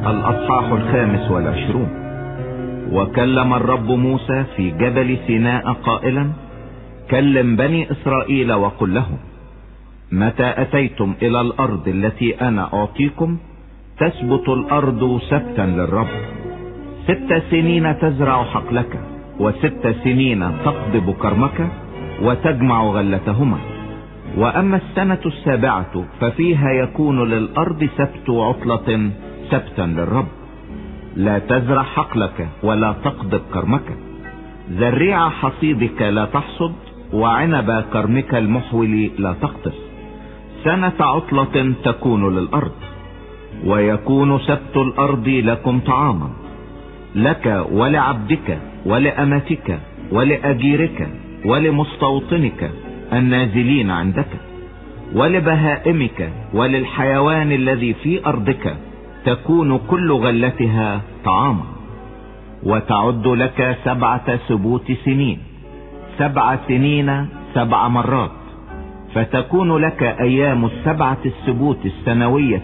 الأصحاح 25. وكلم الرب موسى في جبل سيناء قائلا: كلم بني إسرائيل وقل لهم: متى أتيتم إلى الأرض التي أنا أعطيكم تثبت الأرض سبتا للرب. 6 سنين تزرع حقلك، و6 سنين تقضب كرمك وتجمع غلتهما. وأما السنة 7 ففيها يكون للأرض سبت عطلة سبتا للرب. لا تزرع حقلك ولا تقضب كرمك، زريع حصيدك لا تحصد، وعنب كرمك المحول لا تقطف. سنة عطلة تكون للأرض. ويكون سبت الأرض لكم طعاما، لك ولعبدك ولأمتك ولأجيرك ولمستوطنك النازلين عندك، ولبهائمك وللحيوان الذي في أرضك تكون كل غلتها طعاما. وتعد لك 7 سبوت سنين، 7 سنين 7 مرات، فتكون لك أيام 7 السبوت السنوية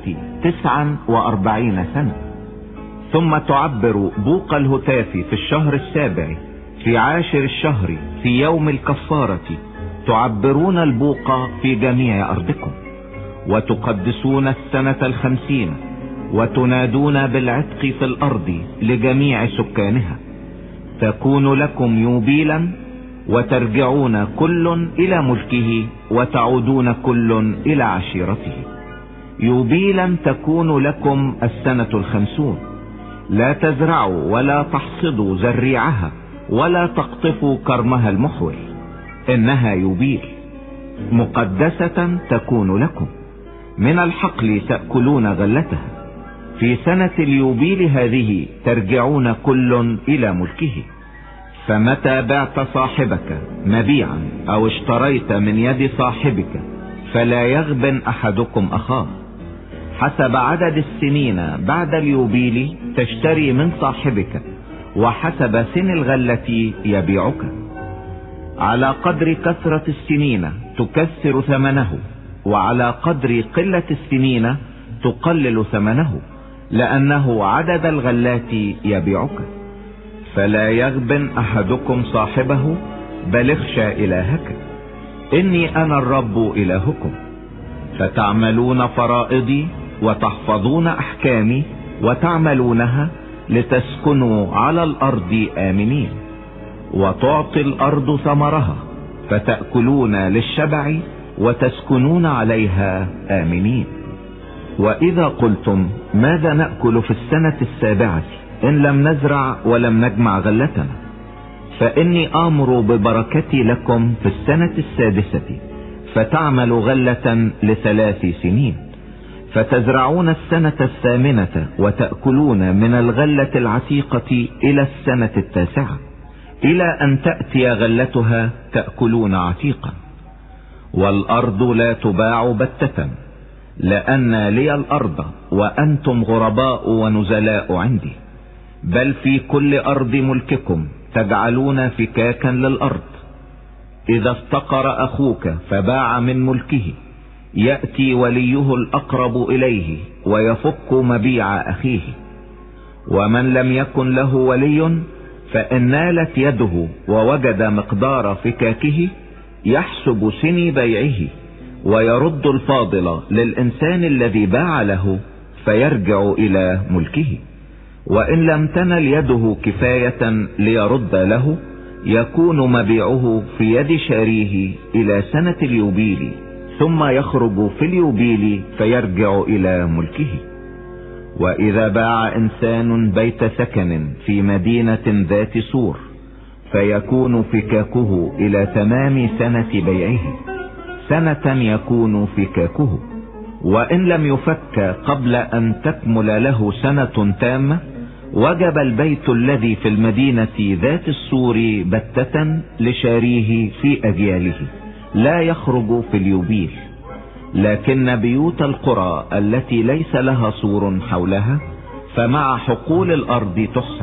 49 سنة. ثم تعبر بوق الهتاف في الشهر 7 في 10 الشهر في يوم الكفارة، تعبرون البوق في جميع أرضكم. وتقدسون السنة 50 وتنادون بالعتق في الأرض لجميع سكانها. تكون لكم يوبيلا، وترجعون كل إلى ملكه، وتعودون كل إلى عشيرته. يوبيلا تكون لكم السنة 50. لا تزرعوا ولا تحصدوا زريعها ولا تقطفوا كرمها المحول، إنها يوبيل مقدسة تكون لكم. من الحقل تأكلون غلتها. في سنة اليوبيل هذه ترجعون كل إلى ملكه. فمتى بعت صاحبك مبيعا أو اشتريت من يد صاحبك فلا يغبن أحدكم أخاه. حسب عدد السنين بعد اليوبيل تشتري من صاحبك، وحسب سن الغلة يبيعك. على قدر كثرة السنين تكسر ثمنه، وعلى قدر قلة السنين تقلل ثمنه، لأنه عدد الغلات يبيعك. فلا يغبن أحدكم صاحبه، بل اخشى إلهك، إني أنا الرب إلهكم. فتعملون فرائضي وتحفظون أحكامي وتعملونها لتسكنوا على الأرض آمنين. وتعطي الأرض ثمرها، فتأكلون للشبع وتسكنون عليها آمنين. وإذا قلتم: ماذا نأكل في السنة 7 إن لم نزرع ولم نجمع غلتنا؟ فإني آمر ببركتي لكم في السنة 6 فتعمل غلة ل3 سنين. فتزرعون السنة 8 وتأكلون من الغلة العتيقة إلى السنة 9، إلى أن تأتي غلتها تأكلون عتيقا. والأرض لا تباع بتة، لأن لي الأرض وأنتم غرباء ونزلاء عندي. بل في كل أرض ملككم تجعلون فكاكا للأرض. إذا افتقر أخوك فباع من ملكه، يأتي وليه الأقرب إليه ويفك مبيع أخيه. ومن لم يكن له ولي فإن نالت يده ووجد مقدار فكاكه يحسب سن بيعه، ويرد الفاضل للإنسان الذي باع له فيرجع إلى ملكه. وإن لم تنل يده كفاية ليرد له، يكون مبيعه في يد شاريه إلى سنة اليوبيل، ثم يخرج في اليوبيل فيرجع إلى ملكه. وإذا باع إنسان بيت سكن في مدينة ذات سور، فيكون فكاكه إلى تمام سنة بيعه، سنة يكون فكاكه. وإن لم يفك قبل أن تكمل له سنة تامة، وجب البيت الذي في المدينة ذات السور بتة لشاريه في أجياله، لا يخرج في اليوبيل. لكن بيوت القرى التي ليس لها سور حولها فمع حقول الأرض تحسب،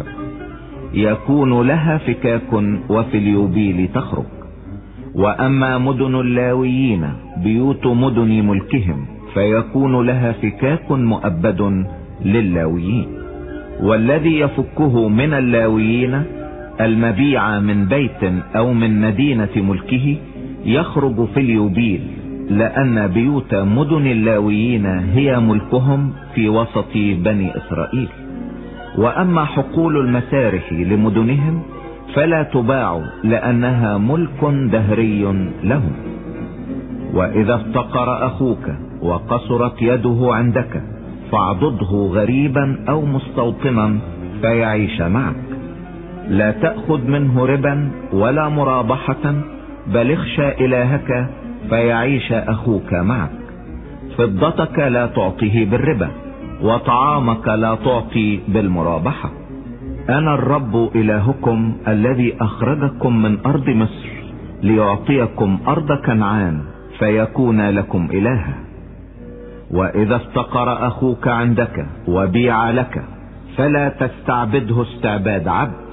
يكون لها فكاك وفي اليوبيل تخرج. وأما مدن اللاويين بيوت مدن ملكهم فيكون لها فكاك مؤبد للاويين. والذي يفكه من اللاويين المبيع من بيت او من مدينة ملكه يخرج في اليوبيل، لان بيوت مدن اللاويين هي ملكهم في وسط بني اسرائيل. واما حقول المسارح لمدنهم فلا تباع، لانها ملك دهري لهم. واذا افتقر اخوك وقصرت يده عندك فاعضده غريبا او مستوطنا فيعيش معك. لا تأخذ منه ربا ولا مرابحة، بل اخشى الهك فيعيش اخوك معك. فضتك لا تعطيه بالربا، وطعامك لا تعطي بالمرابحة. انا الرب الهكم الذي اخرجكم من ارض مصر ليعطيكم ارض كنعان فيكون لكم الها. واذا افتقر اخوك عندك وبيع لك فلا تستعبده استعباد عبد،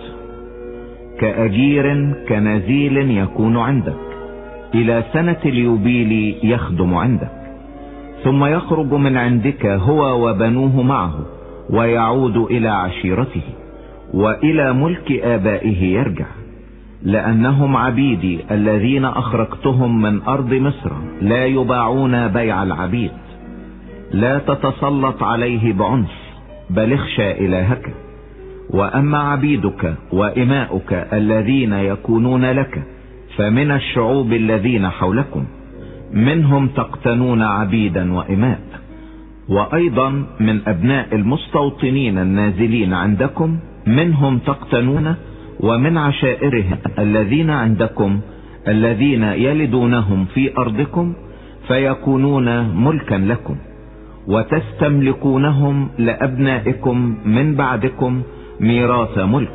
كأجير كنزيل يكون عندك الى سنة اليوبيل يخدم عندك، ثم يخرج من عندك هو وبنوه معه ويعود الى عشيرته والى ملك ابائه يرجع. لانهم عبيدي الذين اخرجتهم من ارض مصر لا يباعون بيع العبيد. لا تتسلط عليه بعنف، بل اخشى الهك. واما عبيدك واماؤك الذين يكونون لك فمن الشعوب الذين حولكم، منهم تقتنون عبيدا واماء. وايضا من ابناء المستوطنين النازلين عندكم منهم تقتنون، ومن عشائرهم الذين عندكم الذين يلدونهم في ارضكم فيكونون ملكا لكم، وتستملكونهم لابنائكم من بعدكم ميراث ملك،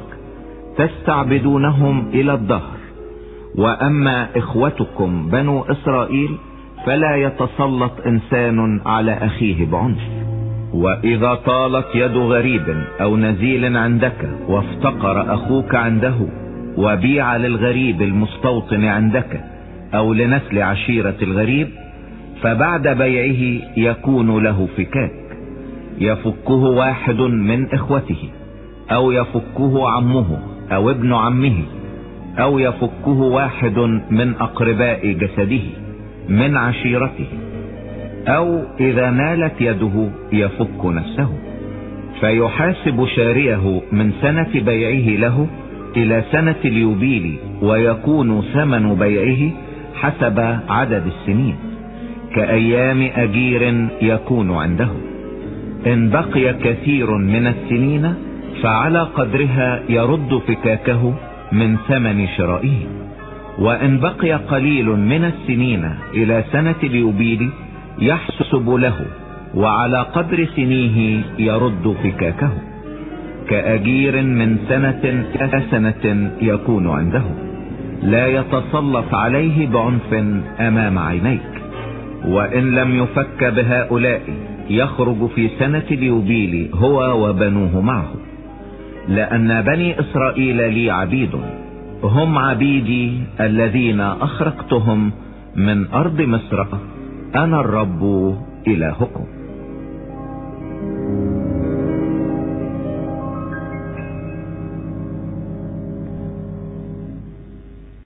تستعبدونهم الى الدهر. واما اخوتكم بنو اسرائيل فلا يتسلط انسان على اخيه بعنف. واذا طالت يد غريب او نزيل عندك وافتقر اخوك عنده وبيع للغريب المستوطن عندك او لنسل عشيرة الغريب، فبعد بيعه يكون له فكاك، يفكه واحد من اخوته، او يفكه عمه او ابن عمه، او يفكه واحد من اقرباء جسده من عشيرته، او اذا مالت يده يفك نفسه. فيحاسب شاريه من سنة بيعه له الى سنة اليوبيل، ويكون ثمن بيعه حسب عدد السنين كايام اجير يكون عنده. ان بقي كثير من السنين فعلى قدرها يرد فكاكه من ثمن شرائه. وان بقي قليل من السنين الى سنة اليوبيل يحسب له، وعلى قدر سنيه يرد فكاكه كأجير من سنة إلى سنة يكون عنده. لا يتسلط عليه بعنف امام عينيك. وان لم يفك بهؤلاء يخرج في سنة اليوبيل هو وبنوه معه. لان بني اسرائيل لي عبيد، هم عبيدي الذين اخرجتهم من ارض مصر. انا الرب الهكم.